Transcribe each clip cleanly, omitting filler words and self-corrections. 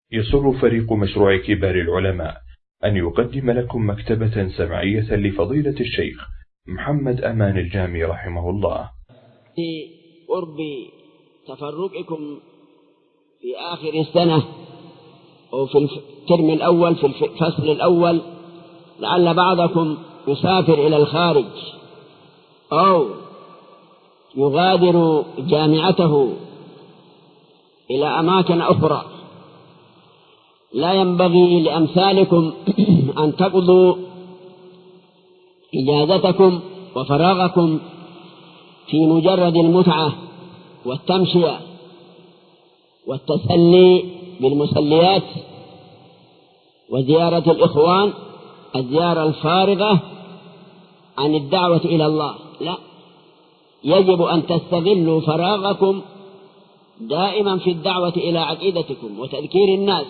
يسر فريق مشروع كبار العلماء أن يقدم لكم مكتبة سمعية لفضيلة الشيخ محمد أمان الجامي رحمه الله. في قرب تفرقكم في آخر السنة أو في الترم الأول في الفصل الأول، لعل بعضكم يسافر إلى الخارج أو يغادر جامعته إلى أماكن أخرى. لا ينبغي لأمثالكم أن تقضوا إجازتكم وفراغكم في مجرد المتعة والتمشية والتسلي بالمسليات وزيارة الإخوان، الزيارة الفارغة عن الدعوة إلى الله. لا، يجب أن تستغلوا فراغكم دائما في الدعوة إلى عقيدتكم وتذكير الناس.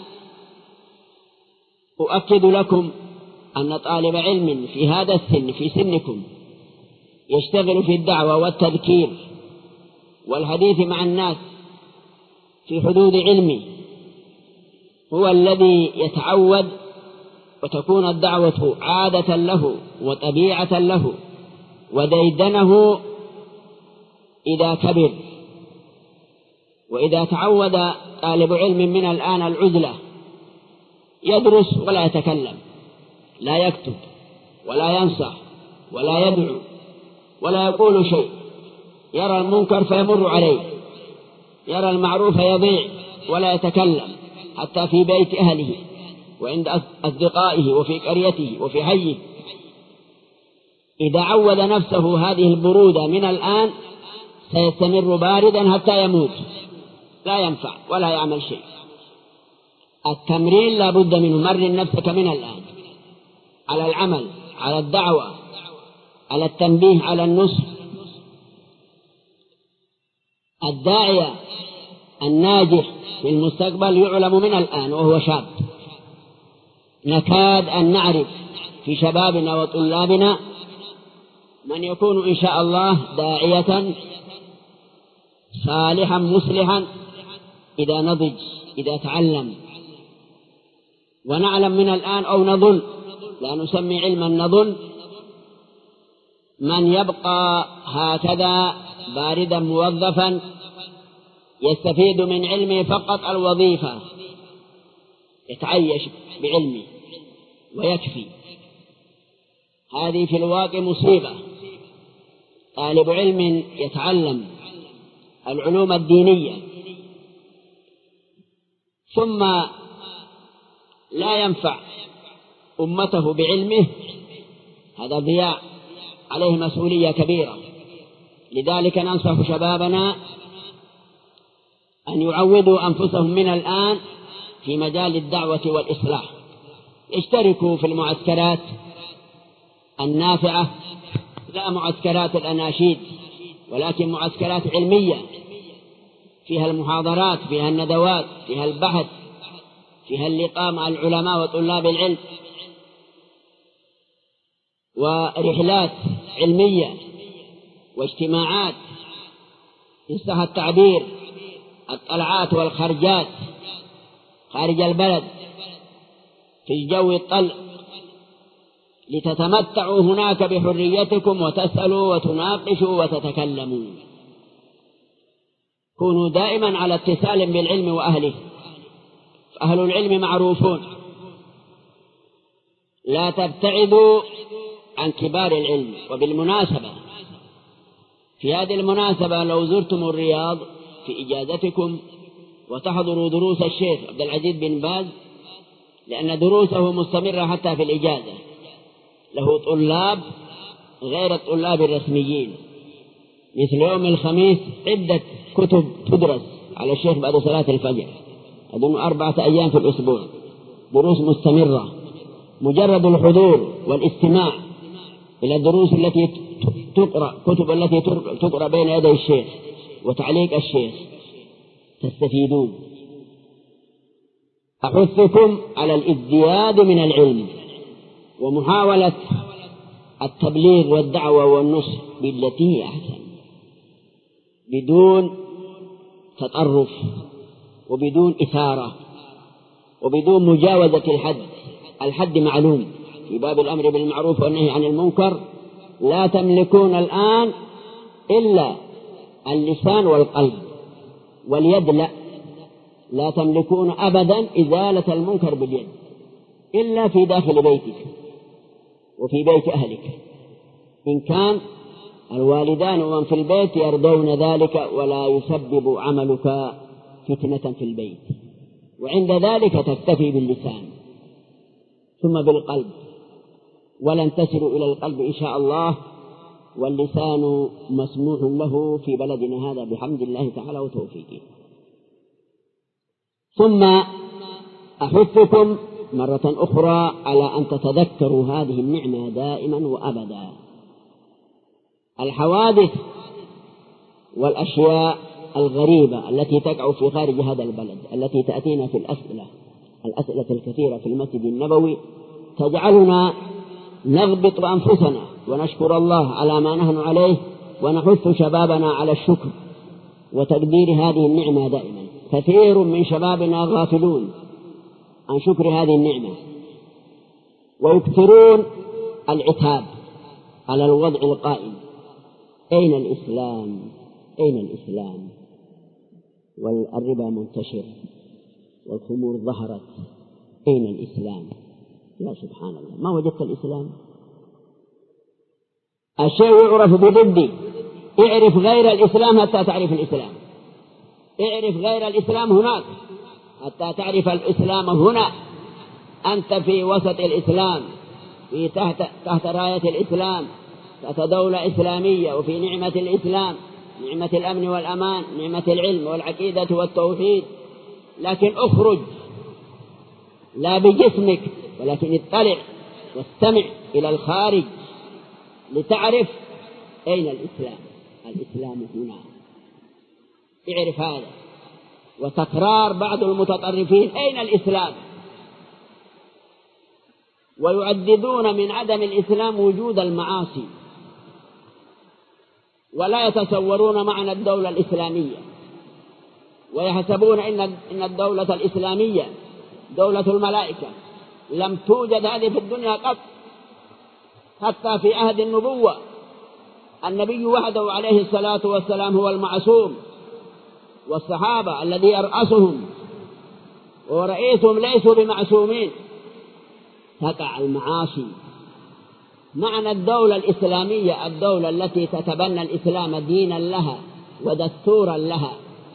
أؤكد لكم أن طالب علم في هذا السن، في سنكم، يشتغل في الدعوة والتذكير والحديث مع الناس في حدود علمه، هو الذي يتعود وتكون الدعوة عادة له وطبيعة له وديدنه إذا كبر. وإذا تعود طالب علم من الآن العزلة يدرس ولا يتكلم، لا يكتب ولا ينصح ولا يدعو ولا يقول شيء، يرى المنكر فيمر عليه، يرى المعروف يضيع ولا يتكلم حتى في بيت أهله وعند أصدقائه وفي قريته وفي حيه. إذا عود نفسه هذه البرودة من الآن سيستمر باردا حتى يموت، لا ينفع ولا يعمل شيء. التمرين لا بد منه. مرن نفسك من الآن على العمل، على الدعوة، على التنبيه، على النصح. الداعية الناجح في المستقبل يعلم من الآن وهو شاب. نكاد أن نعرف في شبابنا وطلابنا من يكون إن شاء الله داعية صالحا مصلحا إذا نضج، إذا تعلم. ونعلم من الآن أو نظن، لا نسمي علما، نظن من يبقى هكذا باردا موظفا يستفيد من علمه فقط الوظيفة، يتعيش بعلمه ويكفي. هذه في الواقع مصيبة. طالب علم يتعلم العلوم الدينية ثم لا ينفع أمته بعلمه، هذا ضياع، عليه مسؤولية كبيرة. لذلك ننصح شبابنا أن يعودوا أنفسهم من الآن في مجال الدعوة والإصلاح. اشتركوا في المعسكرات النافعة، لا معسكرات الأناشيد، ولكن معسكرات علمية فيها المحاضرات، فيها الندوات، فيها البحث، فيها اللقاء مع العلماء وطلاب العلم، ورحلات علمية واجتماعات إن صح التعبير، الطلعات والخرجات خارج البلد في الجو الطلق، لتتمتعوا هناك بحريتكم وتسألوا وتناقشوا وتتكلموا. كونوا دائما على اتصال بالعلم وأهله، فأهل العلم معروفون. لا تبتعدوا عن كبار العلم. وبالمناسبة في هذه المناسبة لو زرتم الرياض في إجازتكم وتحضروا دروس الشيخ عبد العزيز بن باز، لأن دروسه مستمرة حتى في الإجازة، له طلاب غير الطلاب الرسميين. مثل يوم الخميس عدة كتب تدرس على الشيخ بعد صلاة الفجر، أظن 4 أيام في الأسبوع، دروس مستمرة. مجرد الحضور والاستماع إلى الدروس التي تقرأ، كتب التي تقرأ بين يدي الشيخ وتعليق الشيخ، تستفيدون. أحثكم على الازدياد من العلم ومحاولة التبليغ والدعوة والنصح بالتي هي أحسن، بدون تطرف وبدون إثارة وبدون مجاوزة الحد معلوم في باب الأمر بالمعروف والنهي عن المنكر. لا تملكون الآن إلا اللسان والقلب، واليد لا تملكون أبدا إزالة المنكر باليد إلا في داخل بيتك وفي بيت أهلك، إن كان الوالدان ومن في البيت يرضون ذلك ولا يسبب عملك فتنة في البيت، وعند ذلك تكتفي باللسان ثم بالقلب، ولن تصلوا إلى القلب إن شاء الله، واللسان مسموح له في بلدنا هذا بحمد الله تعالى وتوفيقه. ثم أحثكم مرة أخرى على أن تتذكروا هذه النعمة دائما وأبدا. الحوادث والأشياء الغريبة التي تقع في خارج هذا البلد التي تأتينا في الأسئلة الكثيرة في المسجد النبوي تجعلنا نغبط أنفسنا ونشكر الله على ما نحن عليه، ونحث شبابنا على الشكر وتقدير هذه النعمة دائما. كثير من شبابنا غافلون عن شكر هذه النعمة، ويكثرون العتاب على الوضع القائم. أين الإسلام؟ أين الإسلام؟ والربا منتشر والخمور ظهرت، أين الإسلام؟ يا سبحان الله، ما وجدت الإسلام؟ الشيء يعرف بضده. اعرف غير الإسلام حتى تعرف الإسلام، اعرف غير الإسلام هناك حتى تعرف الإسلام هنا. أنت في وسط الإسلام، في تحت راية الإسلام، تحت دولة إسلامية، وفي نعمة الإسلام، نعمة الأمن والأمان، نعمة العلم والعقيدة والتوحيد. لكن اخرج لا بجسمك ولكن اطلع واستمع إلى الخارج لتعرف أين الإسلام. الإسلام هنا، اعرف هذا. وتكرار بعض المتطرفين أين الإسلام، ويعددون من عدم الإسلام وجود المعاصي، ولا يتصورون معنى الدولة الإسلامية، ويحسبون إن الدولة الإسلامية دولة الملائكة. لم توجد هذه في الدنيا قط، حتى في عهد النبوة النبي وحده عليه الصلاة والسلام هو المعصوم، والصحابة الذي يرأسهم ورئيسهم ليسوا بمعصومين. تقع المعاصي. معنى الدولة الإسلامية الدولة التي تتبنى الإسلام دينا لها ودستورا لها،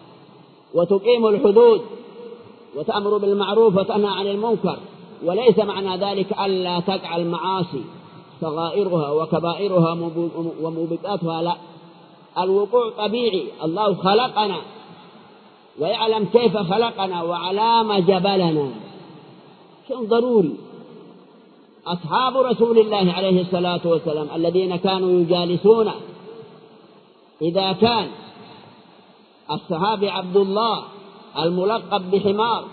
وتقيم الحدود وتأمر بالمعروف وتنهى عن المنكر، وليس معنى ذلك ألا تقع المعاصي صغائرها وكبائرها وموبقاتها، لا، الوقوع طبيعي. الله خلقنا ويعلم كيف خلقنا وعلى ما جبلنا، شيء ضروري. أصحاب رسول الله عليه الصلاة والسلام الذين كانوا يجالسون، إذا كان الصحابي عبد الله الملقب بحمار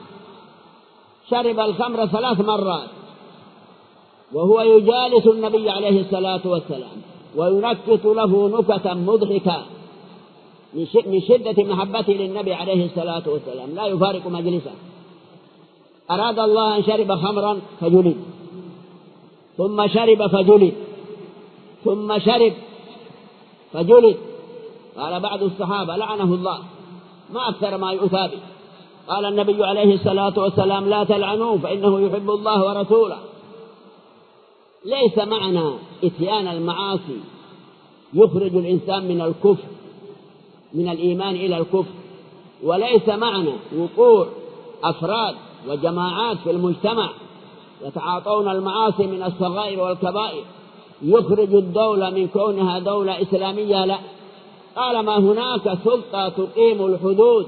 شرب الخمر 3 مرات وهو يجالس النبي عليه الصلاة والسلام وينكت له نكتا مضحكة من شدة محبته للنبي عليه الصلاة والسلام، لا يفارق مجلسه. أراد الله أن شرب خمرا فجلد، ثم شرب فجلد، ثم شرب فجلد. قال بعض الصحابة لعنه الله ما أكثر ما يؤتى به. قال النبي عليه الصلاة والسلام لا تلعنوه فإنه يحب الله ورسوله. ليس معنى إتيان المعاصي يخرج الإنسان من الكفر، من الإيمان إلى الكفر، وليس معنى وقوع أفراد وجماعات في المجتمع يتعاطون المعاصي من الصغائر والكبائر يخرج الدولة من كونها دولة إسلامية، لا. طالما هناك سلطة تقيم الحدود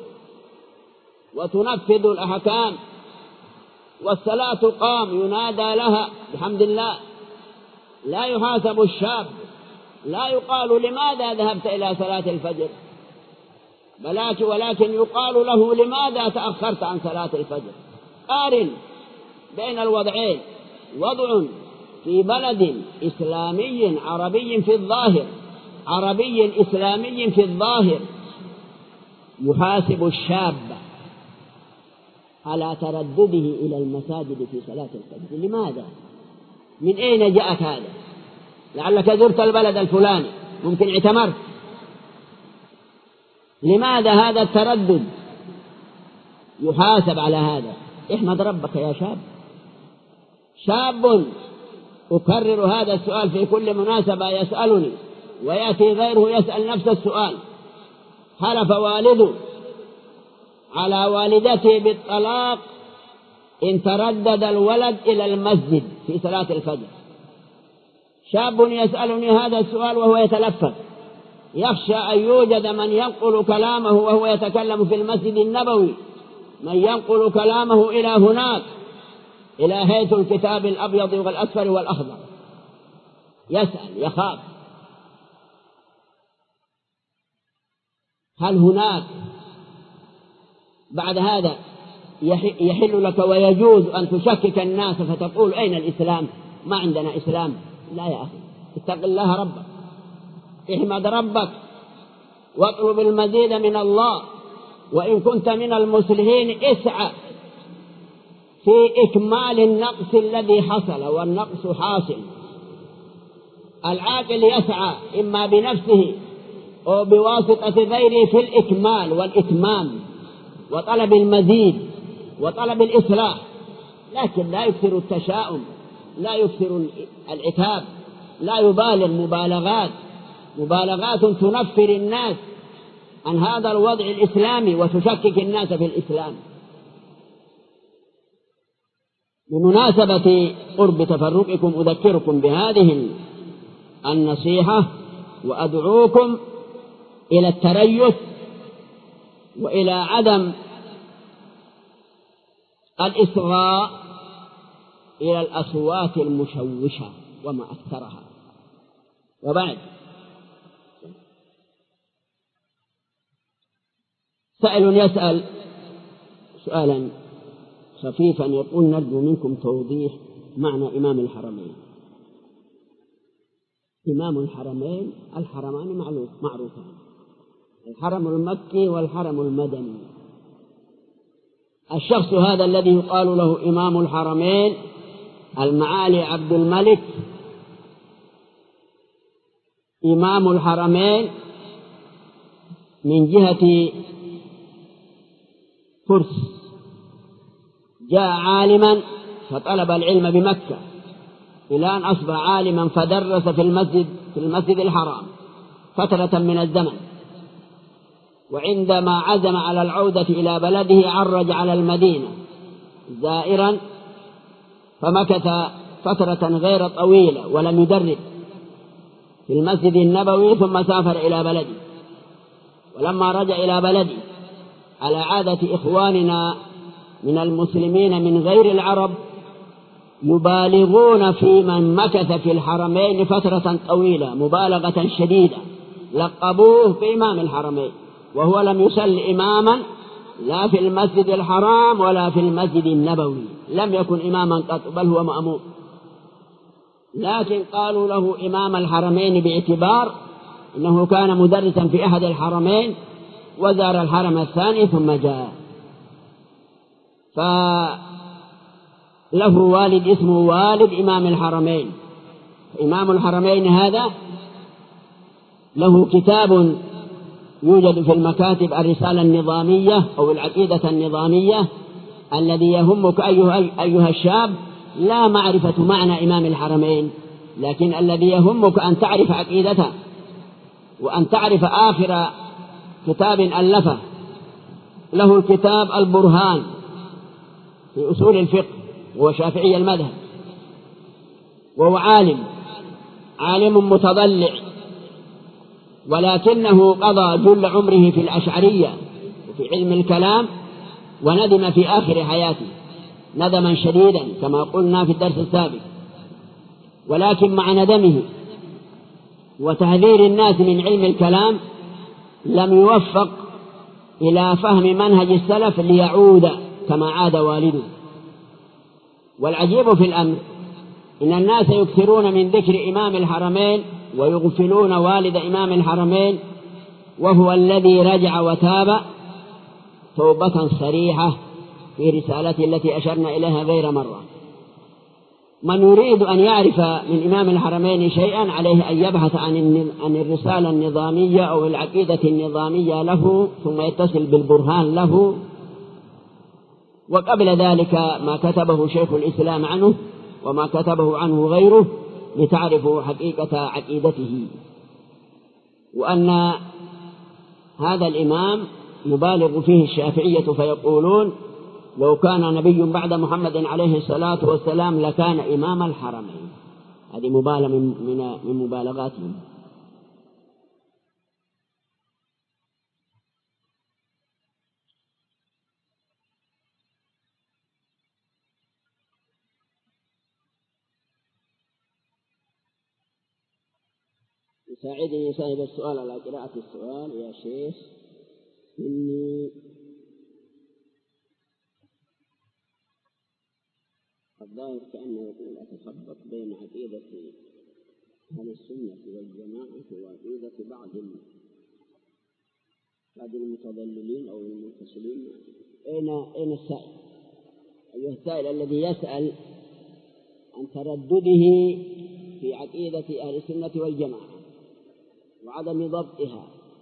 وتنفذ الأحكام والصلاة تقام ينادى لها بحمد الله، لا يحاسب الشاب، لا يقال لماذا ذهبت إلى صلاة الفجر، ولكن يقال له لماذا تأخرت عن صلاة الفجر. قارن بين الوضعين، وضع في بلد إسلامي عربي في الظاهر، عربي إسلامي في الظاهر، يحاسب الشاب على تردده إلى المساجد في صلاة الفجر. لماذا؟ من أين جاءت هذا؟ لعلك زرت البلد الفلاني، ممكن اعتمرت. لماذا هذا التردد؟ يحاسب على هذا. احمد ربك يا شاب. شاب أكرر هذا السؤال في كل مناسبة يسألني، ويأتي غيره يسأل نفس السؤال. حلف والده على والدته بالطلاق إن تردد الولد إلى المسجد في صلاة الفجر. شاب يسألني هذا السؤال وهو يتلفظ، يخشى أن يوجد من ينقل كلامه وهو يتكلم في المسجد النبوي، من ينقل كلامه إلى هناك، إلى هيئة الكتاب الأبيض والأصفر والأخضر. يسأل يخاف، هل هناك بعد هذا يحل لك ويجوز أن تشكك الناس فتقول أين الإسلام؟ ما عندنا إسلام. لا يا أخي، اتق الله ربك، احمد ربك، واطلب المزيد من الله. وإن كنت من المصلحين اسعى في إكمال النقص الذي حصل، والنقص حاصل. العاقل يسعى إما بنفسه أو بواسطة غيره في الإكمال والإتمام وطلب المزيد وطلب الإصلاح، لكن لا يكثر التشاؤم، لا يكثر العتاب، لا يبالغ مبالغات تنفر الناس عن هذا الوضع الإسلامي وتشكك الناس في الإسلام. بمناسبة قرب تفرقكم أذكركم بهذه النصيحة، وأدعوكم إلى التريث وإلى عدم الإصغاء إلى الأصوات المشوشة وما أكثرها. وبعد، سائل يسأل سؤالا خفيفا يقول: نرجو منكم توضيح معنى إمام الحرمين. إمام الحرمين، الحرمان معروفان، الحرم المكي والحرم المدني. الشخص هذا الذي يقال له إمام الحرمين المعالي عبد الملك إمام الحرمين من جهة فرس، جاء عالما فطلب العلم بمكة إلى أن أصبح عالما فدرس في المسجد الحرام فترة من الزمن. وعندما عزم على العودة إلى بلده عرج على المدينة زائرا، فمكث فترة غير طويلة ولم يدرس في المسجد النبوي، ثم سافر إلى بلده. ولما رجع إلى بلده على عادة إخواننا من المسلمين من غير العرب يبالغون في من مكث في الحرمين فترة طويلة مبالغة شديدة، لقبوه بإمام الحرمين، وهو لم يصل إماما لا في المسجد الحرام ولا في المسجد النبوي، لم يكن إماما قط، بل هو مأموم. لكن قالوا له إمام الحرمين باعتبار أنه كان مدرسا في أحد الحرمين وزار الحرم الثاني ثم جاء. فله والد اسمه والد إمام الحرمين. إمام الحرمين هذا له كتاب يوجد في المكاتب، الرسالة النظامية أو العقيدة النظامية. الذي يهمك أيها الشاب لا معرفة معنى إمام الحرمين، لكن الذي يهمك أن تعرف عقيدته، وأن تعرف آخر كتاب ألفه. له الكتاب البرهان في أصول الفقه، وهو شافعي المذهب، وهو عالم متضلع، ولكنه قضى جل عمره في الأشعرية وفي علم الكلام، وندم في آخر حياته ندما شديدا كما قلنا في الدرس السابق. ولكن مع ندمه وتحذير الناس من علم الكلام لم يوفق إلى فهم منهج السلف ليعود كما عاد والده. والعجيب في الأمر إن الناس يكثرون من ذكر إمام الحرمين ويغفلون والد إمام الحرمين، وهو الذي رجع وتاب توبة صريحة في رسالته التي أشرنا إليها غير مرة. من يريد أن يعرف من إمام الحرمين شيئا عليه أن يبحث عن الرسالة النظامية أو العقيدة النظامية له، ثم يتصل بالبرهان له، وقبل ذلك ما كتبه شيخ الإسلام عنه وما كتبه عنه غيره لتعرفوا حقيقة عقيدته. وأن هذا الإمام يبالغ فيه الشافعية فيقولون لو كان نبي بعد محمد عليه الصلاة والسلام لكان إمام الحرمين. هذه مبالغة من مبالغاتهم. يساعدني صاحب السؤال على قراءة السؤال يا شيخ، إني الظاهر كأنه يقول أتخبط بين عقيدة أهل السنة والجماعة وعقيدة بعض المتضللين أو المنفصلين. أين السائل؟ أيها السائل الذي يسأل عن تردده في عقيدة أهل السنة والجماعة وعدم ضبطها،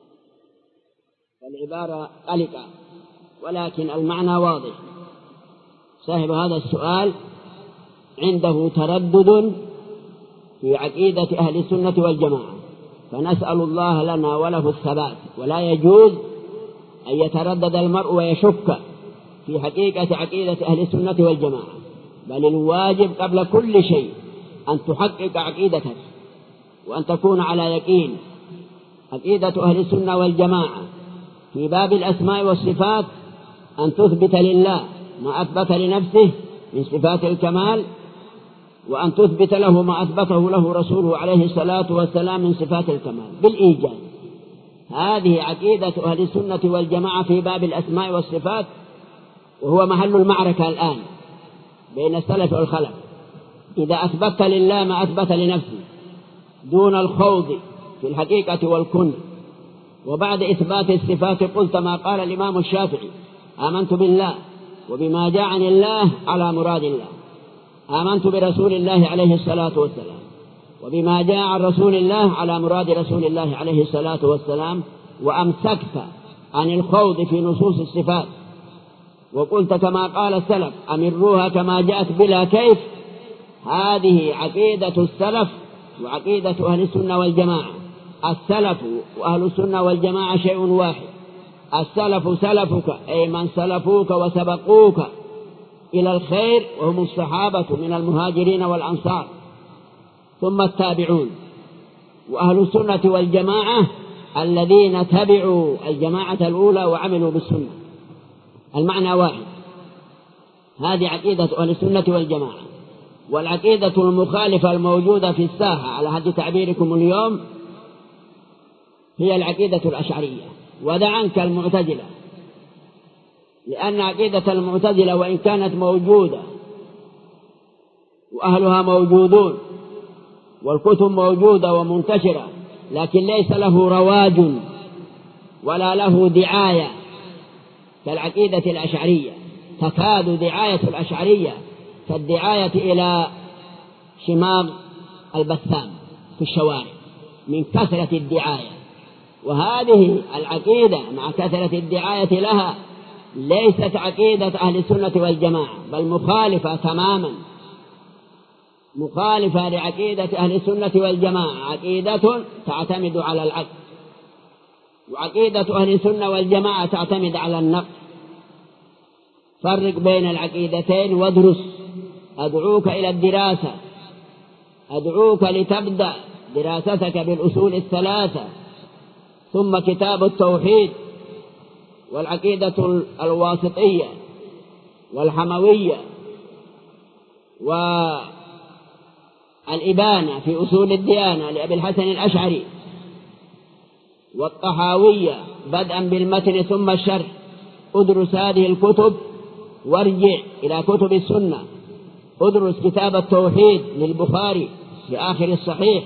فالعبارة قلقة ولكن المعنى واضح. صاحب هذا السؤال عنده تردد في عقيدة أهل السنة والجماعة، فنسأل الله لنا وله الثبات. ولا يجوز أن يتردد المرء ويشك في حقيقة عقيدة أهل السنة والجماعة، بل الواجب قبل كل شيء أن تحقق عقيدتك وأن تكون على يقين. عقيدة أهل السنة والجماعة في باب الأسماء والصفات أن تثبت لله ما أثبت لنفسه من صفات الكمال، وأن تثبت له ما أثبته له رسوله عليه الصلاة والسلام من صفات الكمال بالإيجاز. هذه عقيدة أهل السنة والجماعة في باب الأسماء والصفات، وهو محل المعركة الآن بين السلف والخلف. إذا أثبت لله ما أثبت لنفسه دون الخوض في الحقيقة والكن، وبعد إثبات الصفات قلت ما قال الإمام الشافعي: آمنت بالله وبما جاء عن الله على مراد الله، آمنت برسول الله عليه الصلاة والسلام وبما جاء عن رسول الله على مراد رسول الله عليه الصلاة والسلام، وأمسكت عن الخوض في نصوص الصفات، وقلت كما قال السلف: أمروها كما جاءت بلا كيف. هذه عقيدة السلف وعقيدة أهل السنة والجماعة. السلف وأهل السنة والجماعة شيء واحد. السلف سلفك أي من سلفوك وسبقوك إلى الخير، وهم الصحابة من المهاجرين والأنصار ثم التابعون. وأهل السنة والجماعة الذين تبعوا الجماعة الأولى وعملوا بالسنة. المعنى واحد. هذه عقيدة أهل السنة والجماعة. والعقيدة المخالفة الموجودة في الساحة على حد تعبيركم اليوم هي العقيدة الأشعرية. ودع عنك المعتزلة، لأن عقيدة المعتزلة وإن كانت موجودة وأهلها موجودون والكتب موجودة ومنتشرة، لكن ليس له رواج ولا له دعاية كالعقيدة الأشعرية. تكاد دعاية الأشعرية كالدعاية إلى شماغ البسام في الشوارع من كثرة الدعاية. وهذه العقيدة مع كثرة الدعاية لها ليست عقيدة أهل السنة والجماعة، بل مخالفة تماما، مخالفة لعقيدة أهل السنة والجماعة. عقيدة تعتمد على العقل، وعقيدة أهل السنة والجماعة تعتمد على النقل. فرق بين العقيدتين وادرس. أدعوك إلى الدراسة، أدعوك لتبدأ دراستك بالأصول الثلاثة، ثم كتاب التوحيد والعقيدة الواسطية والحموية والإبانة في أصول الديانة لأبي الحسن الأشعري، والطحاوية بدءا بالمتن ثم الشرح. ادرس هذه الكتب وارجع إلى كتب السنة. ادرس كتاب التوحيد للبخاري في آخر الصحيح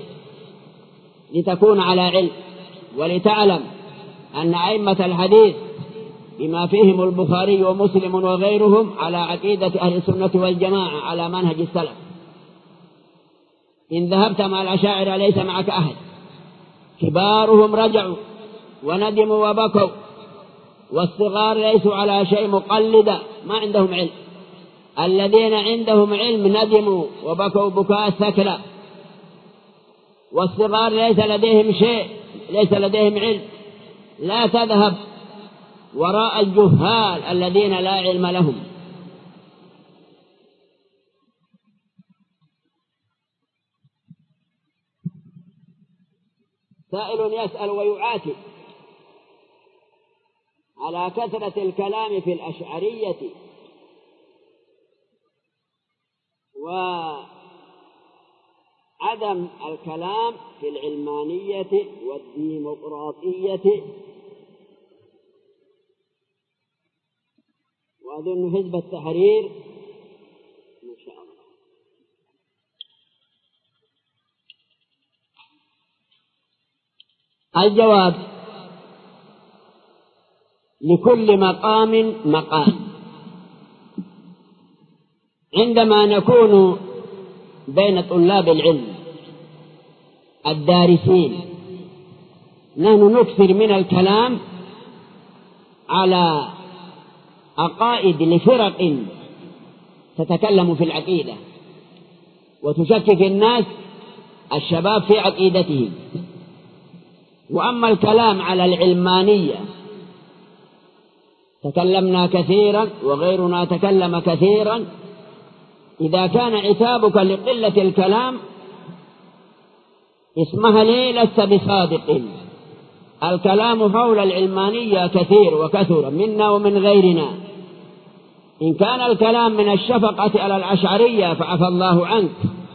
لتكون على علم، ولتعلم أن أئمة الحديث بما فيهم البخاري ومسلم وغيرهم على عقيدة أهل السنة والجماعة على منهج السلف. إن ذهبت مع الأشاعرة ليس معك أحد، كبارهم رجعوا وندموا وبكوا، والصغار ليسوا على شيء، مقلدا ما عندهم علم. الذين عندهم علم ندموا وبكوا بكاء ثكلى، والصغار ليس لديهم شيء، ليس لديهم علم. لا تذهب وراء الجهال الذين لا علم لهم. سائل يسأل ويعاتب على كثرة الكلام في الأشعرية وعدم الكلام في العلمانية والديمقراطية، وأظن حزب التحرير ما شاء الله. الجواب: لكل مقام مقام. عندما نكون بين طلاب العلم الدارسين نحن نكثر من الكلام على عقائد لفرق تتكلم في العقيدة وتشكك الناس الشباب في عقيدتهم. وأما الكلام على العلمانية تكلمنا كثيرا وغيرنا تكلم كثيرا. إذا كان عتابك لقلة الكلام اسمها لي لست بصادق. الكلام حول العلمانية كثير وكثر منا ومن غيرنا. إن كان الكلام من الشفقة على الأشعرية فعفى الله عنك،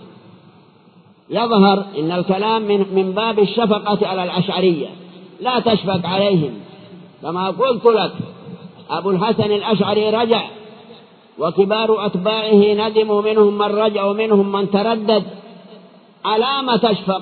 يظهر إن الكلام من باب الشفقة على الأشعرية، لا تشفق عليهم. كما قلت لك أبو الحسن الأشعري رجع، وكبار أتباعه ندموا، منهم من رجع ومنهم من تردد. على ما تشفق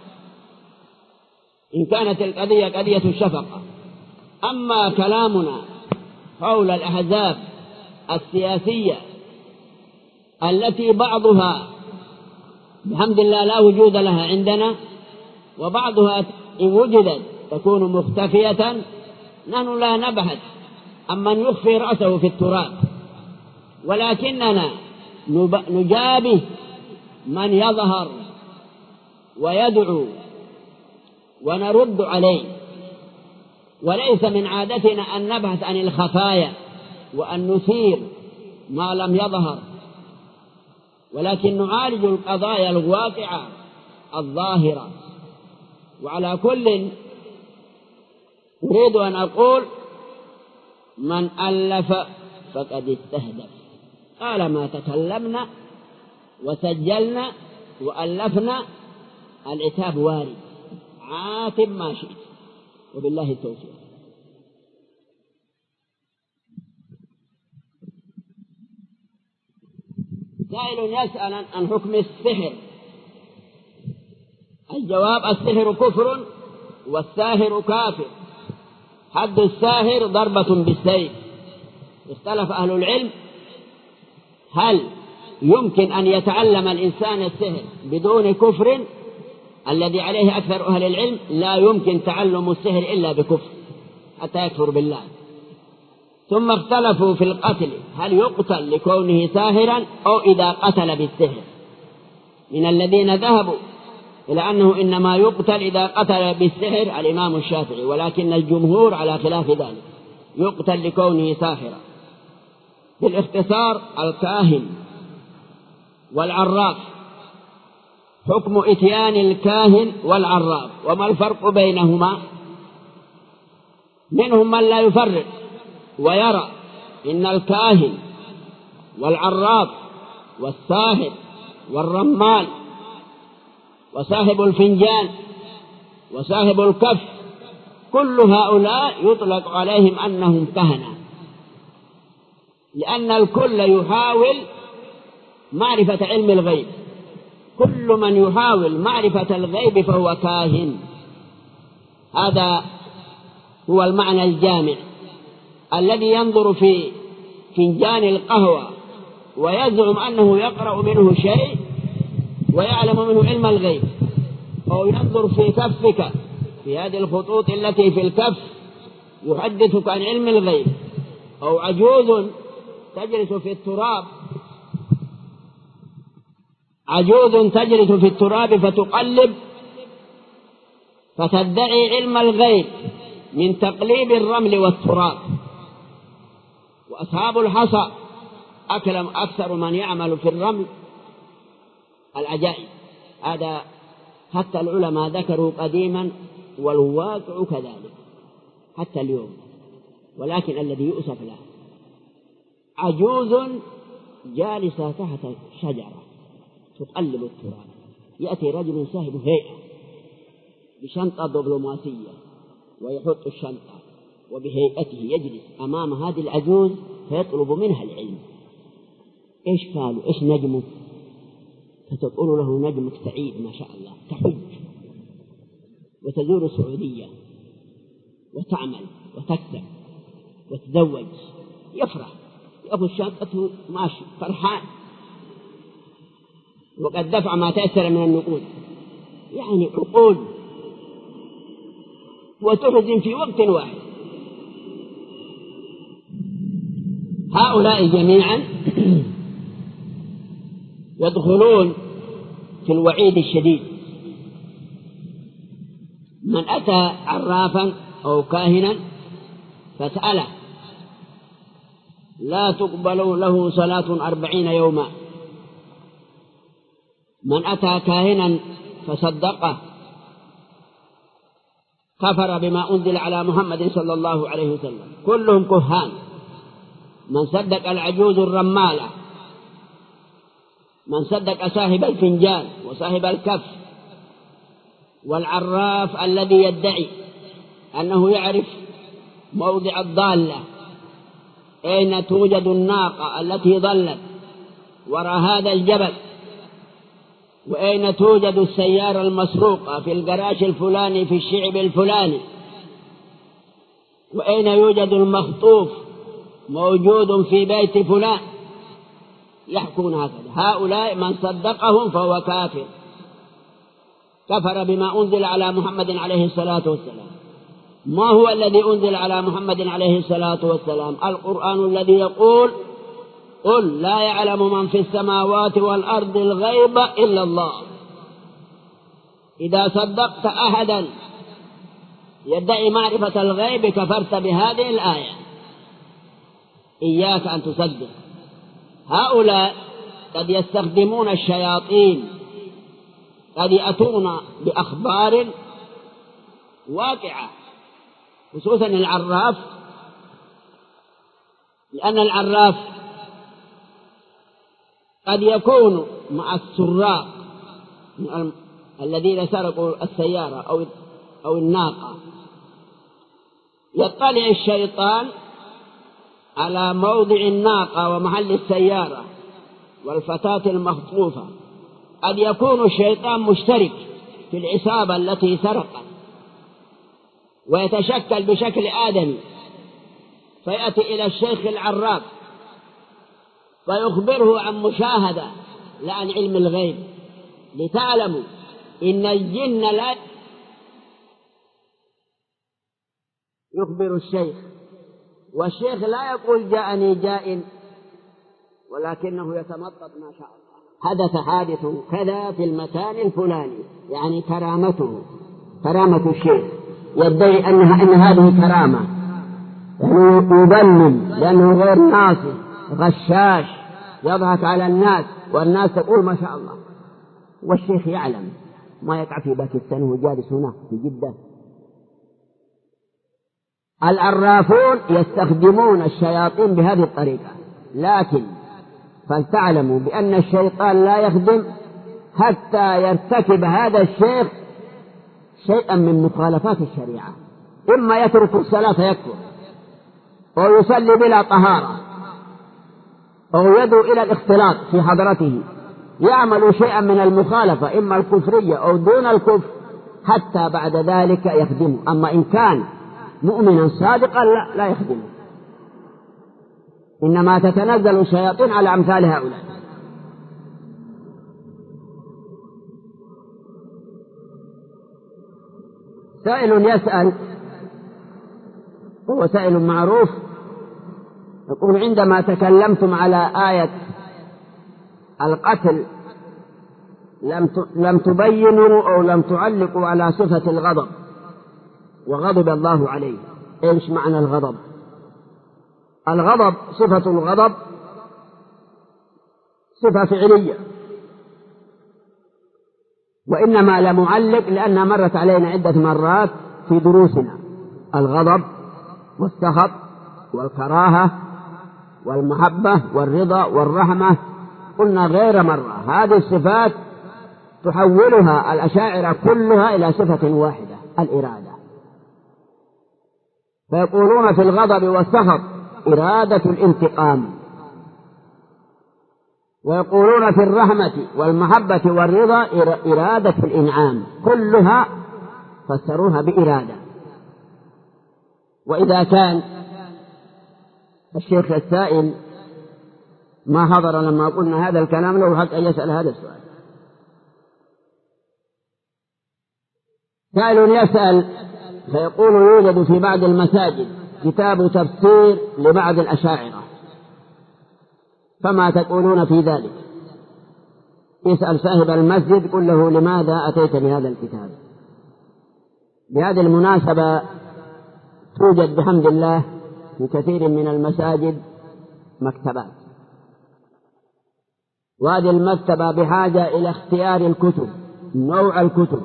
إن كانت القضية قضية الشفقة؟ أما كلامنا حول الأحزاب السياسية التي بعضها بحمد الله لا وجود لها عندنا، وبعضها إن وجدت تكون مختفية، نحن لا نبحث عن من يخفي رأسه في التراب، ولكننا نجابه من يظهر ويدعو ونرد عليه. وليس من عادتنا أن نبحث عن الخفايا وأن نثير ما لم يظهر، ولكن نعالج القضايا الواقعة الظاهرة. وعلى كل أريد أن أقول: من ألف فقد استهدف. طالما تكلمنا وسجلنا وألفنا العتاب وارد، عاتب ما شئت، وبالله التوفيق. سائل يسأل عن حكم السحر. الجواب: السحر كفر والساهر كافر. حد الساهر ضربة بالسيف. اختلف أهل العلم هل يمكن أن يتعلم الإنسان السحر بدون كفر؟ الذي عليه أكثر أهل العلم: لا يمكن تعلم السحر إلا بكفر حتى يكفر بالله. ثم اختلفوا في القتل، هل يقتل لكونه ساهرا أو إذا قتل بالسحر؟ من الذين ذهبوا إلى أنه إنما يقتل إذا قتل بالسحر الإمام الشافعي، ولكن الجمهور على خلاف ذلك، يقتل لكونه ساحرا. بالاختصار: الكاهن والعراف. حكم إتيان الكاهن والعراف، وما الفرق بينهما؟ منهم من لا يفرق ويرى إن الكاهن والعراف والساحر والرمال وصاحب الفنجان وصاحب الكف كل هؤلاء يطلق عليهم أنهم كهنة، لأن الكل يحاول معرفة علم الغيب. كل من يحاول معرفة الغيب فهو كاهن. هذا هو المعنى الجامع. الذي ينظر في فنجان القهوة ويزعم أنه يقرأ منه شيء ويعلم منه علم الغيب، أو ينظر في كفك في هذه الخطوط التي في الكف يحدثك عن علم الغيب، أو عجوز تجلس في التراب، عجوز تجلس في التراب فتقلب فتدعي علم الغيب من تقليب الرمل والتراب. وأصحاب الحصى أكثر من يعمل في الرمل العجائب. هذا حتى العلماء ذكروا قديما والواقع كذلك حتى اليوم. ولكن الذي يؤسف له عجوز جالسة تحت شجرة تقلب التراب، يأتي رجل صاحب هيئة بشنطة دبلوماسية ويحط الشنطة وبهيئته يجلس أمام هذه العجوز فيطلب منها العلم. إيش قالوا؟ إيش نجمك؟ فتقول له نجمك سعيد ما شاء الله، تحج وتزور السعودية وتعمل وتكسب وتزوج. يفرح، يأخذ شنطته ماشي فرحان، وقد دفع ما تأثر من النقود. يعني عقول وتحزن في وقت واحد. هؤلاء جميعا يدخلون في الوعيد الشديد. من أتى عرافا أو كاهنا فسأله لا تقبل له صلاة 40 يوما. من أتى كاهنا فصدقه كفر بما أنزل على محمد صلى الله عليه وسلم. كلهم كهان. من صدق العجوز الرمالة، من صدق صاحب الفنجان وصاحب الكف والعراف الذي يدعي أنه يعرف موضع الضالة، أين توجد الناقة التي ضلت وراء هذا الجبل، وأين توجد السيارة المسروقة في الجراج الفلاني في الشعب الفلاني، وأين يوجد المخطوف موجود في بيت فلان. يحكون هكذا. هؤلاء من صدقهم فهو كافر، كفر بما أنزل على محمد عليه الصلاة والسلام. ما هو الذي أنزل على محمد عليه الصلاة والسلام؟ القرآن الذي يقول قل لا يعلم من في السماوات والأرض الغيب إلا الله. إذا صدقت أحدا يدعي معرفة الغيب كفرت بهذه الآية. إياك أن تصدق. هؤلاء قد يستخدمون الشياطين، قد يأتون بأخبار واقعة، خصوصا العراف، لأن العراف قد يكون مع السراق الذين سرقوا السيارة أو الناقة. يطلع الشيطان على موضع الناقة ومحل السيارة والفتاة المخطوفة. قد يكون الشيطان مشترك في العصابة التي سرقت ويتشكل بشكل آدمي، فيأتي إلى الشيخ العراف فيخبره عن مشاهدة لا عن علم الغيب. لتعلموا إن الجن لا يخبر الشيخ، والشيخ لا يقول جاءني جائن، ولكنه يتمطط ما شاء الله. حدث حادث كذا في المكان الفلاني، يعني كرامة الشيخ، يدعي أن هذه كرامة، يعني يضلل لأنه غير ناصح غشاش يضحك على الناس، والناس تقول ما شاء الله، والشيخ يعلم ما يقع في باكستان وهو جالس هنا في جدة. العرافون يستخدمون الشياطين بهذه الطريقة، لكن فلتعلموا بأن الشيطان لا يخدم حتى يرتكب هذا الشيخ شيئا من مخالفات الشريعة. إما يترك الصلاة فيكفر، أو يصلي بلا طهارة، أو يدعو إلى الاختلاط في حضرته، يعمل شيئا من المخالفة إما الكفرية أو دون الكفر، حتى بعد ذلك يخدمه. أما إن كان مؤمنا صادقا لا يخدمه. إنما تتنزل الشياطين على أمثال هؤلاء. سائل يسأل، هو سائل معروف، يقول: عندما تكلمتم على آية القتل لم تبينوا أو لم تعلقوا على صفة الغضب، وغضب الله عليه. إيش معنى الغضب؟ الغضب، صفة الغضب صفة فعلية، وإنما لمعلق لأنها مرت علينا عدة مرات في دروسنا: الغضب والسخط والكراهة والمحبة والرضا والرحمة. قلنا غير مرة هذه الصفات تحولها الأشاعرة كلها إلى صفة واحدة: الإرادة. فيقولون في الغضب والسخط إرادة الانتقام، ويقولون في الرحمة والمحبة والرضا إرادة الإنعام، كلها فسروها بإرادة. وإذا كان الشيخ السائل ما حضر لما قلنا هذا الكلام، له حق أن يسأل هذا السؤال. سائل يسأل فيقول: يوجد في بعض المساجد كتاب تفسير لبعض الأشاعرة، فما تقولون في ذلك؟ يسأل صاحب المسجد: قل له لماذا أتيت بهذا الكتاب؟ بهذه المناسبة توجد بحمد الله في كثير من المساجد مكتبات، وهذه المكتبة بحاجة إلى اختيار الكتب، نوع الكتب.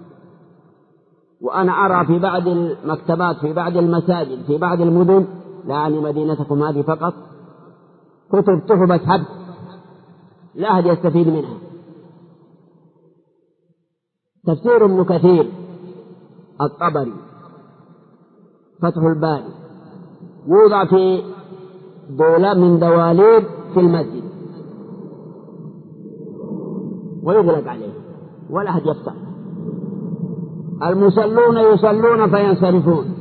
وأنا أرى في بعض المكتبات في بعض المساجد في بعض المدن، لا يعني مدينتكم هذه فقط، كتب تحبس حبس لا أحد يستفيد منها. تفسير ابن كثير، الطبري، فتح الباري، يوضع في دولاب من دواليب في المسجد ويغلق عليه ولا أحد يفتح. المصلون يصلون فينصرفون،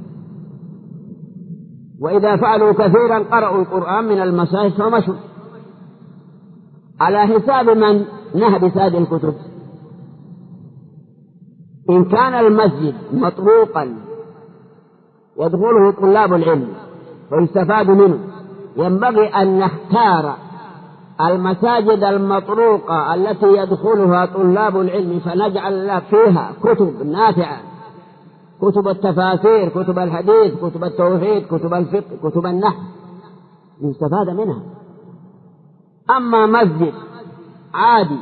وإذا فعلوا كثيرا قرأوا القرآن من المصاحف ومشوا. على حساب من نهبس هذه الكتب؟ إن كان المسجد مطروقا يدخله طلاب العلم ويستفاد منه، ينبغي أن نختار المساجد المطروقة التي يدخلها طلاب العلم فنجعل فيها كتب نافعة، كتب التفاسير، كتب الحديث، كتب التوحيد، كتب الفقه، كتب النحو، يستفاد منها. أما مسجد عادي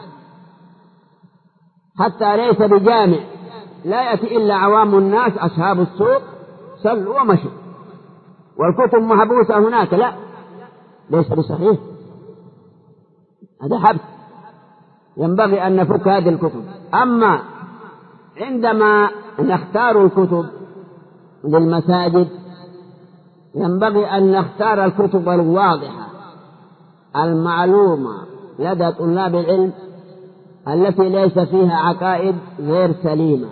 حتى ليس بجامع، لا يأتي إلا عوام الناس أصحاب السوق، صلوا ومشوا، والكتب محبوسة هناك، لا، ليس بصحيح، هذا حبس. ينبغي أن نفك هذه الكتب. أما عندما نختار الكتب للمساجد ينبغي أن نختار الكتب الواضحة المعلومة لدى طلاب العلم التي ليس فيها عقائد غير سليمة.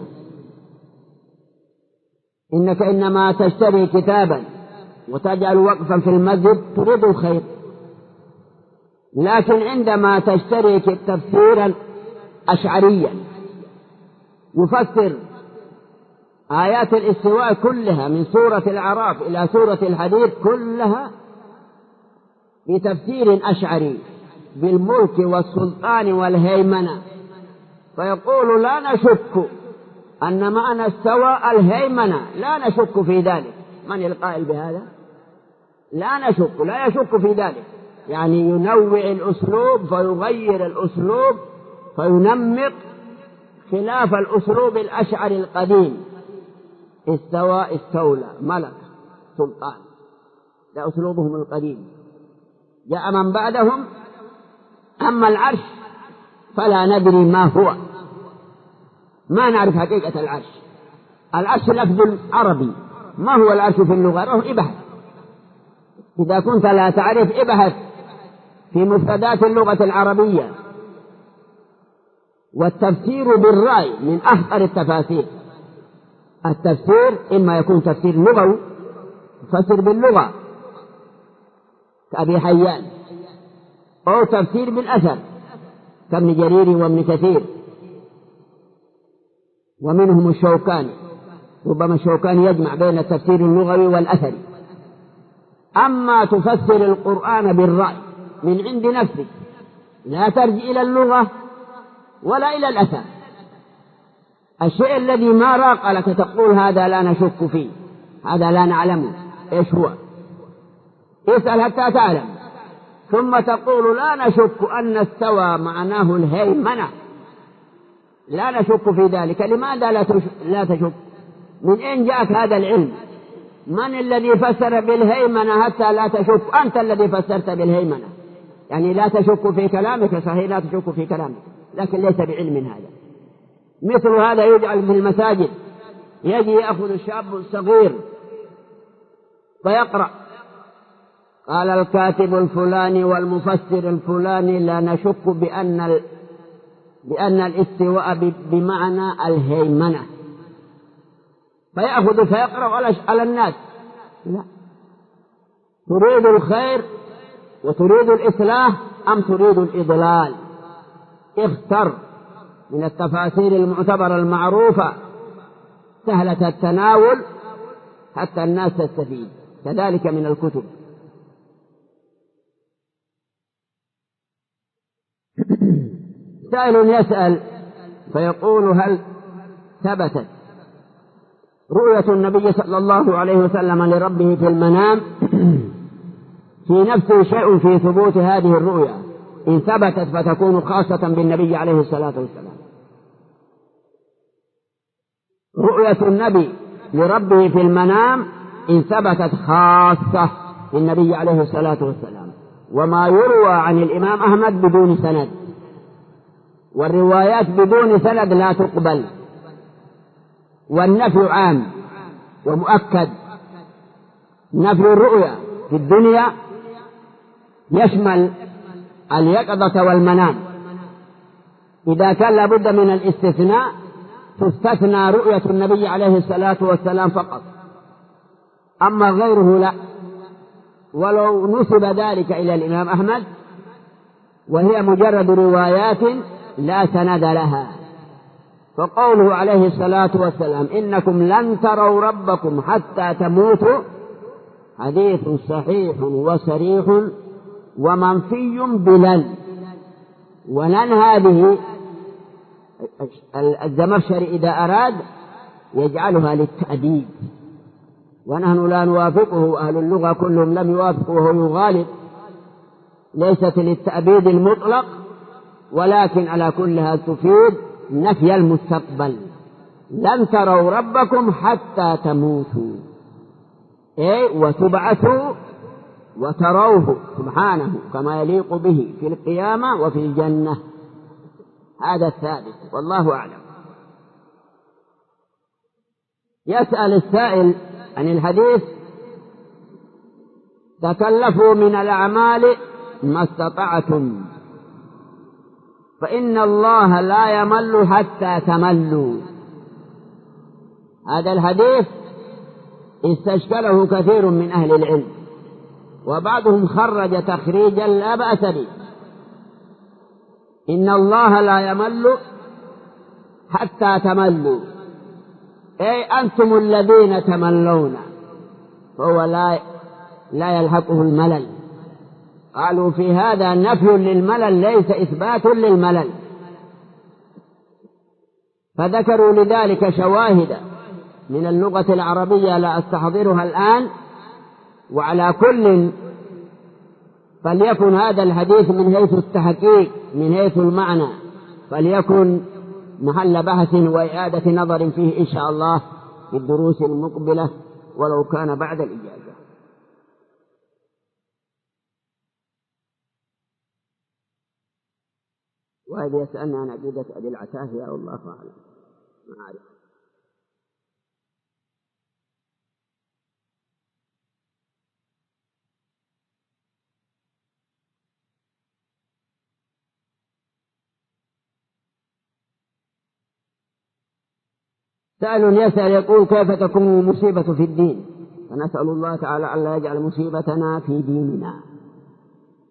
إنك إنما تشتري كتابا وتجعل وقفا في المسجد تريد الخير، لكن عندما تشتري تفسيرا أشعريا يفسر آيات الاستواء كلها من سورة الأعراف إلى سورة الحديد كلها بتفسير أشعري بالملك والسلطان والهيمنة، فيقول: لا نشك أن معنى استوى الهيمنة، لا نشك في ذلك. من القائل بهذا؟ لا نشك، لا يشك في ذلك، يعني ينوع الأسلوب فيغير الأسلوب فينمق خلاف الأسلوب الأشعري القديم: استوى، استولى، ملك، سلطان، ده أسلوبهم القديم. جاء من بعدهم: أما العرش فلا ندري ما هو، ما نعرف حقيقة العرش. العرش لفظ عربي، ما هو العرش في اللغة؟ روح ابحث، إذا كنت لا تعرف ابحث في مفردات اللغة العربية. والتفسير بالرأي من أخطر التفاسير. التفسير إما يكون تفسير لغوي، فسر باللغة، كأبي حيان، أو تفسير بالأثر كابن جرير وابن كثير، ومنهم الشوكاني، ربما الشوكاني يجمع بين التفسير اللغوي والأثري. أما تفسر القرآن بالرأي من عند نفسك، لا ترجع إلى اللغة ولا إلى الأثر، الشيء الذي ما راق لك تقول هذا لا نشك فيه، هذا لا نعلمه إيش هو، اسأل حتى تعلم، ثم تقول لا نشك أن استوى معناه الهيمنة، لا نشك في ذلك. لماذا لا تشك؟ من أين جاءك هذا العلم؟ من الذي فسر بالهيمنة حتى لا تشك؟ أنت الذي فسرت بالهيمنة، يعني لا تشك في كلامك، صحيح لا تشك في كلامك، لكن ليس بعلم هذا. مثل هذا يجعل في المساجد، يجي يأخذ الشاب الصغير فيقرأ قال الكاتب الفلاني والمفسر الفلاني لا نشك بأن الاستواء بمعنى الهيمنة، فيأخذ فيقرأ على الناس. لا، تريد الخير وتريد الإصلاح أم تريد الإضلال؟ اختر من التفاسير المعتبرة المعروفة سهلة التناول حتى الناس تستفيد، كذلك من الكتب. سائل يسأل فيقول هل ثبتت رؤية النبي صلى الله عليه وسلم لربه في المنام؟ في نفسه شيء في ثبوت هذه الرؤية، إن ثبتت فتكون خاصة بالنبي عليه الصلاة والسلام. رؤية النبي لربه في المنام إن ثبتت خاصة بالنبي عليه الصلاة والسلام، وما يروى عن الإمام أحمد بدون سند، والروايات بدون سند لا تقبل، والنفي عام ومؤكد. نفي الرؤيا في الدنيا يشمل اليقظة والمنام، إذا كان لابد من الاستثناء تستثنى رؤية النبي عليه الصلاة والسلام فقط، أما غيره لا، ولو نسب ذلك إلى الإمام أحمد وهي مجرد روايات لا سند لها. فقوله عليه الصلاة والسلام إنكم لن تروا ربكم حتى تموتوا حديث صحيح وصريح ومنفي بلن، ولن هذه الزمخشري إذا أراد يجعلها للتأديب، ونحن لا نوافقه، أهل اللغة كلهم لم يوافقوا وهو يغالب، ليست للتأبيد المطلق، ولكن على كلها تفيد نفي المستقبل. لن تروا ربكم حتى تموتوا، وتبعثوا وتروه سبحانه كما يليق به في القيامة وفي الجنة، هذا الثابت والله أعلم. يسأل السائل عن الحديث تكلفوا من الأعمال ما استطعتم فإن الله لا يمل حتى تملوا. هذا الحديث استشكله كثير من أهل العلم، وبعضهم خرج تخريجا لا بأس به، إن الله لا يمل حتى تملوا، أي أنتم الذين تملون، فهو لا يلحقه الملل. قالوا في هذا نفي للملل ليس إثبات للملل، فذكروا لذلك شواهد من اللغة العربية لا أستحضرها الآن. وعلى كل فليكن هذا الحديث من حيث التحقيق من حيث المعنى فليكن محل بحث وإعادة نظر فيه إن شاء الله في الدروس المقبلة ولو كان بعد الإجازة. وهذا يسألنا عن عقيدة أبي العتاهية والله أعلم، ما أعرف. سائل يسأل يقول كيف تكون المصيبة في الدين؟ فنسأل الله تعالى ألا يجعل مصيبتنا في ديننا،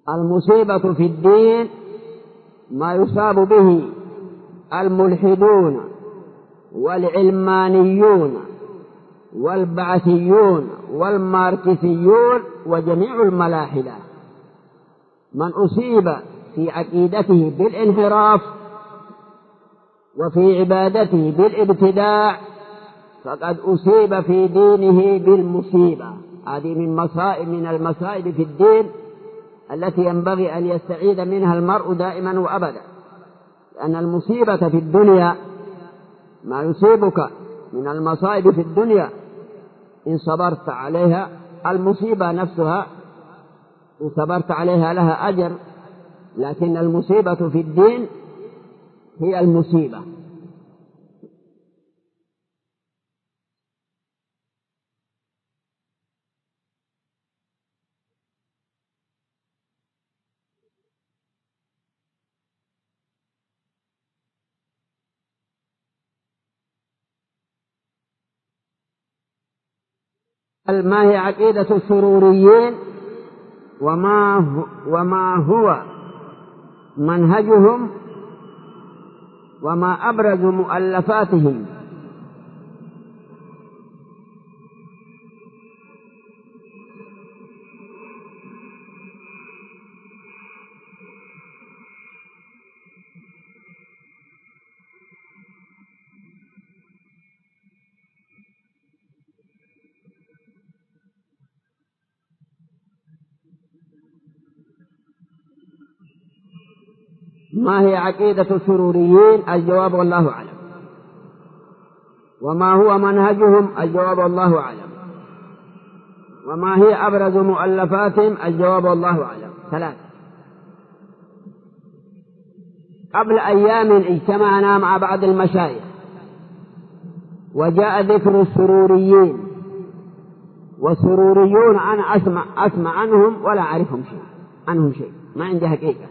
المصيبة في الدين ما يصاب به الملحدون والعلمانيون والبعثيون والماركسيون وجميع الملاحدة. من أصيب في عقيدته بالانحراف وفي عبادته بالابتداع فقد أصيب في دينه بالمصيبة. هذه من المصائب في الدين التي ينبغي أن يستعيذ منها المرء دائما وأبدا، لأن المصيبة في الدنيا ما يصيبك من المصائب في الدنيا إن صبرت عليها، المصيبة نفسها إن صبرت عليها لها أجر، لكن المصيبة في الدين هي المصيبة. ما هي عقيدة السروريين وما هو منهجهم وما أبرز مؤلفاتهم؟ ما هي عقيدة السروريين؟ الجواب والله أعلم. وما هو منهجهم؟ الجواب والله أعلم. وما هي أبرز مؤلفاتهم؟ الجواب والله أعلم. 3. قبل أيام اجتمعنا مع بعض المشايخ وجاء ذكر السروريين، والسروريون أنا أسمع عنهم ولا أعرفهم شيء، ما عندي حقيقة،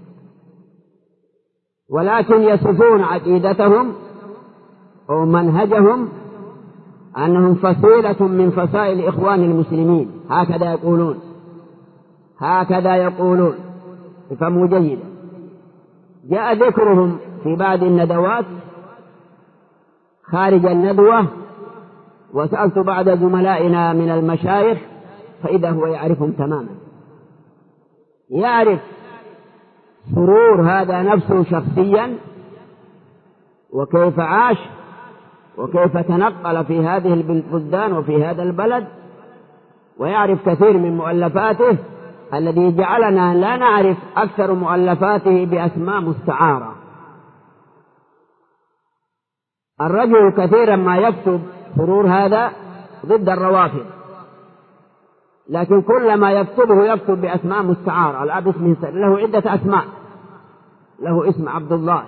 ولكن يصفون عقيدتهم أو منهجهم أنهم فصيلة من فصائل إخوان المسلمين، هكذا يقولون افهموا جيدا. جاء ذكرهم في بعض الندوات خارج الندوة، وسألت بعض زملائنا من المشايخ فإذا هو يعرفهم تماما، يعرف سرور هذا نفسه شخصيا وكيف عاش وكيف تنقل في هذه البلدان وفي هذا البلد، ويعرف كثير من مؤلفاته الذي جعلنا لا نعرف أكثر مؤلفاته بأسماء مستعارة. الرجل كثيرا ما يكتب سرور هذا ضد الروافض، لكن كل ما يكتبه يكتب بأسماء مستعارة. الآب اسمه له عدة أسماء، له اسم عبد الله،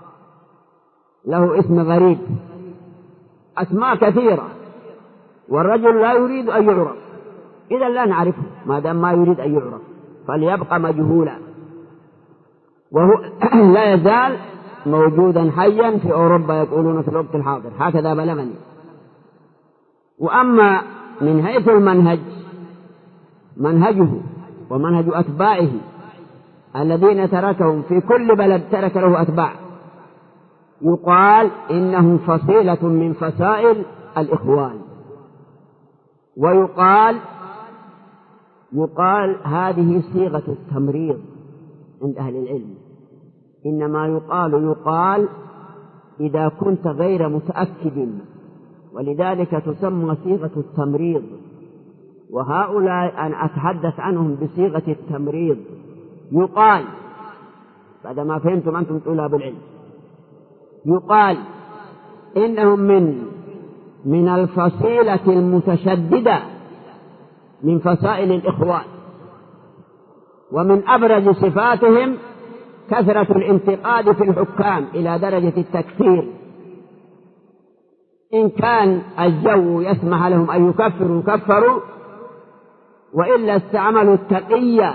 له اسم غريب، أسماء كثيرة، والرجل لا يريد أن يعرف، إذا لا نعرفه ما دام ما يريد أن يعرف فليبقى مجهولا، وهو لا يزال موجودا حيا في أوروبا يقولون في الوقت الحاضر، هكذا بلغني. وأما من حيث المنهج، منهجه ومنهج أتباعه الذين تركهم في كل بلد ترك له أتباع، يقال إنهم فصيلة من فصائل الإخوان، ويقال هذه صيغة التمريض عند أهل العلم، إنما يقال إذا كنت غير متأكد، ولذلك تسمى صيغة التمريض. وهؤلاء أنا أتحدث عنهم بصيغة التمريض. يقال بعد ما فهمتم أنتم طلاب العلم، يقال إنهم من الفصيلة المتشددة من فصائل الإخوان، ومن أبرز صفاتهم كثرة الانتقاد في الحكام إلى درجة التكفير. إن كان الجو يسمح لهم أن يكفروا كفروا، وإلا استعملوا التقية،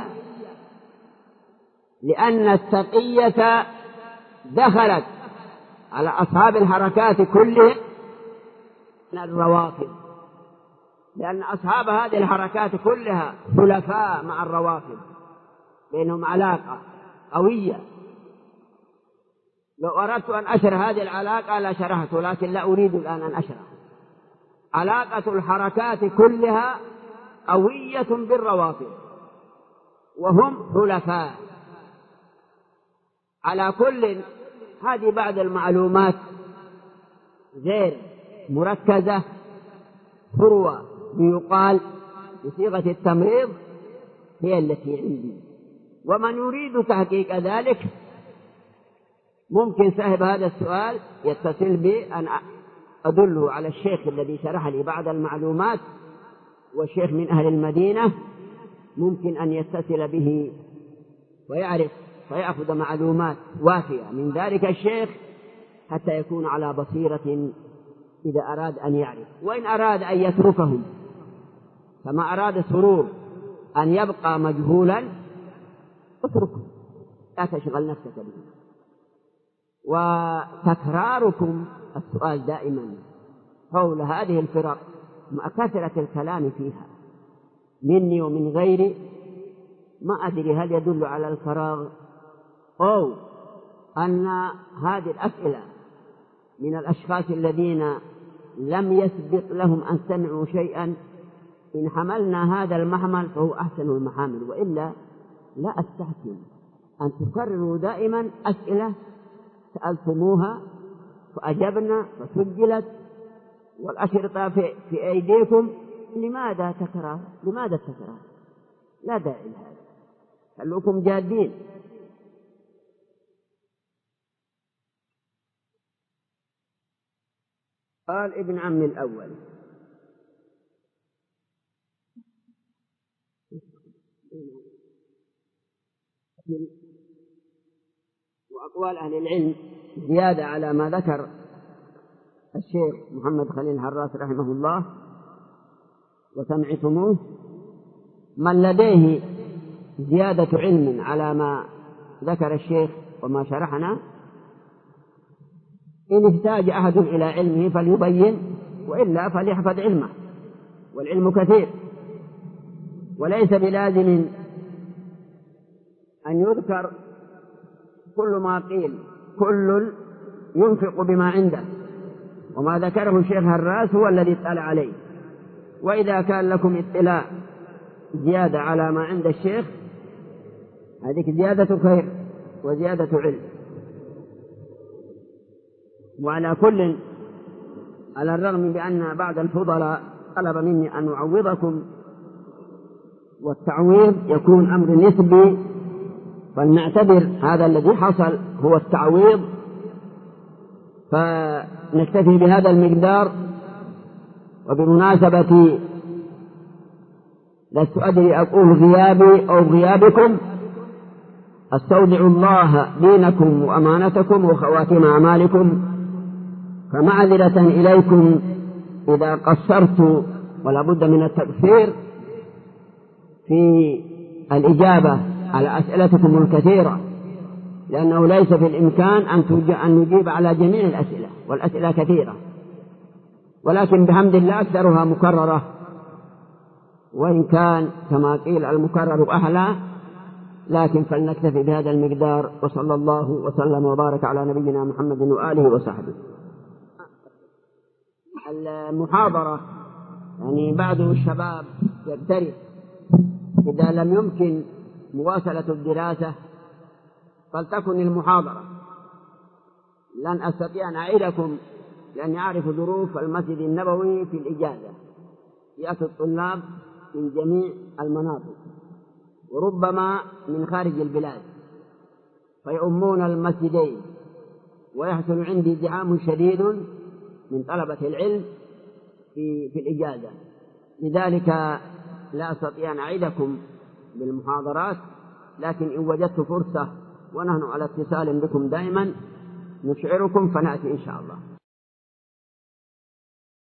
لأن التقية دخلت على أصحاب الحركات كلهم من الروافض، لأن أصحاب هذه الحركات كلها خلفاء مع الروافض، بينهم علاقة قوية. لو أردت أن أشرح هذه العلاقة لشرحت، لكن لا أريد الآن أن أشرح. علاقة الحركات كلها قوية بالروافض وهم حلفاء. على كل، هذه بعض المعلومات غير مركزة ثروة يقال بصيغة التمريض هي التي عندي. ومن يريد تحقيق ذلك ممكن صاحب هذا السؤال يتصل بي أن أدله على الشيخ الذي شرح لي بعض المعلومات، والشيخ من أهل المدينة ممكن أن يتصل به ويعرف ويأخذ معلومات وافية من ذلك الشيخ حتى يكون على بصيرة إذا أراد أن يعرف. وإن أراد أن يتركهم كما أراد سرور أن يبقى مجهولا اتركه، لا تشغل نفسك به. وتكراركم السؤال دائما حول هذه الفرق مع كثرة الكلام فيها مني ومن غيري، ما أدري هل يدل على الفراغ أو أن هذه الأسئلة من الأشخاص الذين لم يسبق لهم أن سمعوا شيئا. إن حملنا هذا المحمل فهو أحسن المحامل، وإلا لا أستحسن أن تكرروا دائما أسئلة سألتموها فأجبنا فسجلت والأشرطة في أيديكم. لماذا تكرار؟ لماذا التكرار؟ لا داعي لهذا، خلوكم جادين. قال ابن عمي الأول: وأقوال أهل العلم زيادة على ما ذكر الشيخ محمد خليل الهراس رحمه الله وسمعتموه. من لديه زيادة علم على ما ذكر الشيخ وما شرحنا، إن احتاج أحد إلى علمه فليبين، وإلا فليحفظ علمه، والعلم كثير. وليس بلازم أن يذكر كل ما قيل، كل ينفق بما عنده، وما ذكره الشيخ هراس هو الذي اطلع عليه. وإذا كان لكم اطلاع زيادة على ما عند الشيخ، هذه زيادة خير وزيادة علم. وعلى كل، على الرغم بأن بعض الفضلاء طلب مني أن أعوضكم، والتعويض يكون أمر نسبي، فلنعتبر هذا الذي حصل هو التعويض، فنكتفي بهذا المقدار. وبمناسبة لست أدري أقول غيابي أو غيابكم، أستودع الله دينكم وأمانتكم وخواتم أعمالكم، فمعذرة إليكم إذا قصرت، ولا بد من التقصير في الإجابة على أسئلتكم الكثيرة، لأنه ليس في الإمكان أن نجيب على جميع الأسئلة، والأسئلة كثيرة، ولكن بحمد الله أكثرها مكررة، وإن كان كما قيل المكرر أحلى، لكن فلنكتفي بهذا المقدار. وصلى الله وسلم وبارك على نبينا محمد وآله وصحبه. المحاضرة يعني بعض الشباب يقترح إذا لم يمكن مواصلة الدراسة فلتكن المحاضرة. لن أستطيع أن أعيدكم لأني أعرف ظروف المسجد النبوي في الإجازة، يأتي الطلاب من جميع المناطق وربما من خارج البلاد فيؤمون المسجدين، ويحصل عندي زحام شديد من طلبة العلم في الإجازة. لذلك لا أستطيع أن أعيدكم بالمحاضرات، لكن إن وجدت فرصة ونحن على اتصال بكم دائما نشعركم فنأتي إن شاء الله.